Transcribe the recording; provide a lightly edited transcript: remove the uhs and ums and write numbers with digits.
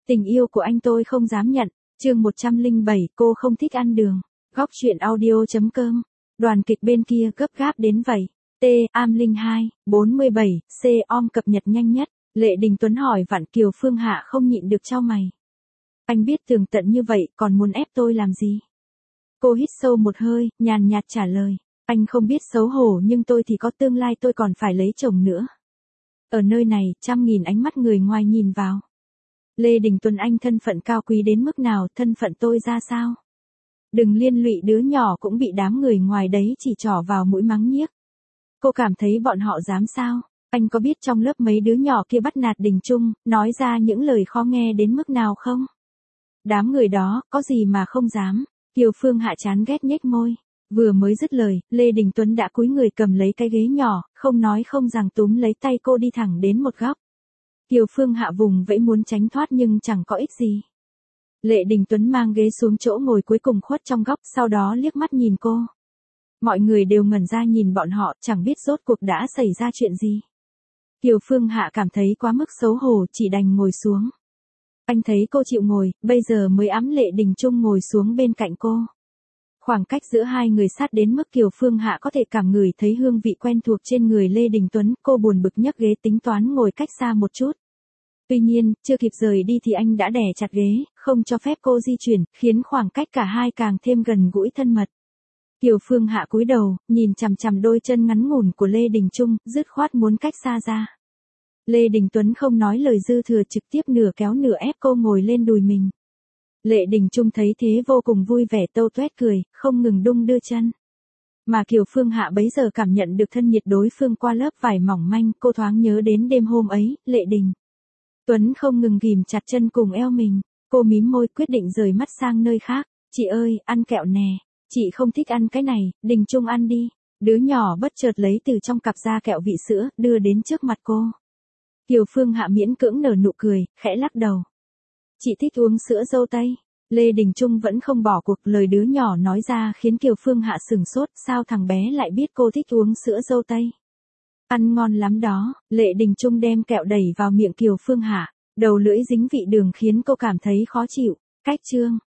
Tình yêu của anh tôi không dám nhận. Chương 107, cô không thích ăn đường. Góc truyện audio.com. Đoàn kịch bên kia gấp gáp đến vậy. T. Am Linh 2, 47, C. Om cập nhật nhanh nhất. Lệ Đình Tuấn hỏi vặn Kiều Phương Hạ không nhịn được chau mày. Anh biết tường tận như vậy, còn muốn ép tôi làm gì? Cô hít sâu một hơi, nhàn nhạt trả lời. Anh không biết xấu hổ nhưng tôi thì có tương lai, tôi còn phải lấy chồng nữa. Ở nơi này, trăm nghìn ánh mắt người ngoài nhìn vào. Lê Đình Tuấn, anh thân phận cao quý đến mức nào, thân phận tôi ra sao? Đừng liên lụy đứa nhỏ cũng bị đám người ngoài đấy chỉ trỏ vào mũi mắng nhiếc. Cô cảm thấy bọn họ dám sao? Anh có biết trong lớp mấy đứa nhỏ kia bắt nạt Đình Trung, nói ra những lời khó nghe đến mức nào không? Đám người đó, có gì mà không dám? Kiều Phương Hạ chán ghét nhếch môi. Vừa mới dứt lời, Lê Đình Tuấn đã cúi người cầm lấy cái ghế nhỏ, không nói không rằng túm lấy tay cô đi thẳng đến một góc. Kiều Phương Hạ vùng vẫy muốn tránh thoát nhưng chẳng có ích gì. Lệ Đình Tuấn mang ghế xuống chỗ ngồi cuối cùng khuất trong góc, sau đó liếc mắt nhìn cô. Mọi người đều ngẩn ra nhìn bọn họ, chẳng biết rốt cuộc đã xảy ra chuyện gì. Kiều Phương Hạ cảm thấy quá mức xấu hổ, chỉ đành ngồi xuống. Anh thấy cô chịu ngồi, bây giờ mới ẵm Lệ Đình Trung ngồi xuống bên cạnh cô. Khoảng cách giữa hai người sát đến mức Kiều Phương Hạ có thể cảm ngửi thấy hương vị quen thuộc trên người Lê Đình Tuấn, cô buồn bực nhấc ghế tính toán ngồi cách xa một chút. Tuy nhiên, chưa kịp rời đi thì anh đã đè chặt ghế, không cho phép cô di chuyển, khiến khoảng cách cả hai càng thêm gần gũi thân mật. Kiều Phương Hạ cúi đầu, nhìn chằm chằm đôi chân ngắn ngủn của Lê Đình Trung, dứt khoát muốn cách xa ra. Lê Đình Tuấn không nói lời dư thừa, trực tiếp nửa kéo nửa ép cô ngồi lên đùi mình. Lệ Đình Trung thấy thế vô cùng vui vẻ tâu tuét cười, không ngừng đung đưa chân. Mà Kiều Phương Hạ bấy giờ cảm nhận được thân nhiệt đối phương qua lớp vải mỏng manh, cô thoáng nhớ đến đêm hôm ấy, Lệ Đình Tuấn không ngừng ghìm chặt chân cùng eo mình. Cô mím môi quyết định rời mắt sang nơi khác. Chị ơi, ăn kẹo nè. Chị không thích ăn cái này, Đình Trung ăn đi. Đứa nhỏ bất chợt lấy từ trong cặp ra kẹo vị sữa, đưa đến trước mặt cô. Kiều Phương Hạ miễn cưỡng nở nụ cười, khẽ lắc đầu. Chị thích uống sữa dâu tây. Lê Đình Trung vẫn không bỏ cuộc, lời đứa nhỏ nói ra khiến Kiều Phương Hạ sửng sốt, sao thằng bé lại biết cô thích uống sữa dâu tây? Ăn ngon lắm đó. Lệ Đình Trung đem kẹo đẩy vào miệng Kiều Phương Hạ, đầu lưỡi dính vị đường khiến cô cảm thấy khó chịu. Cách chương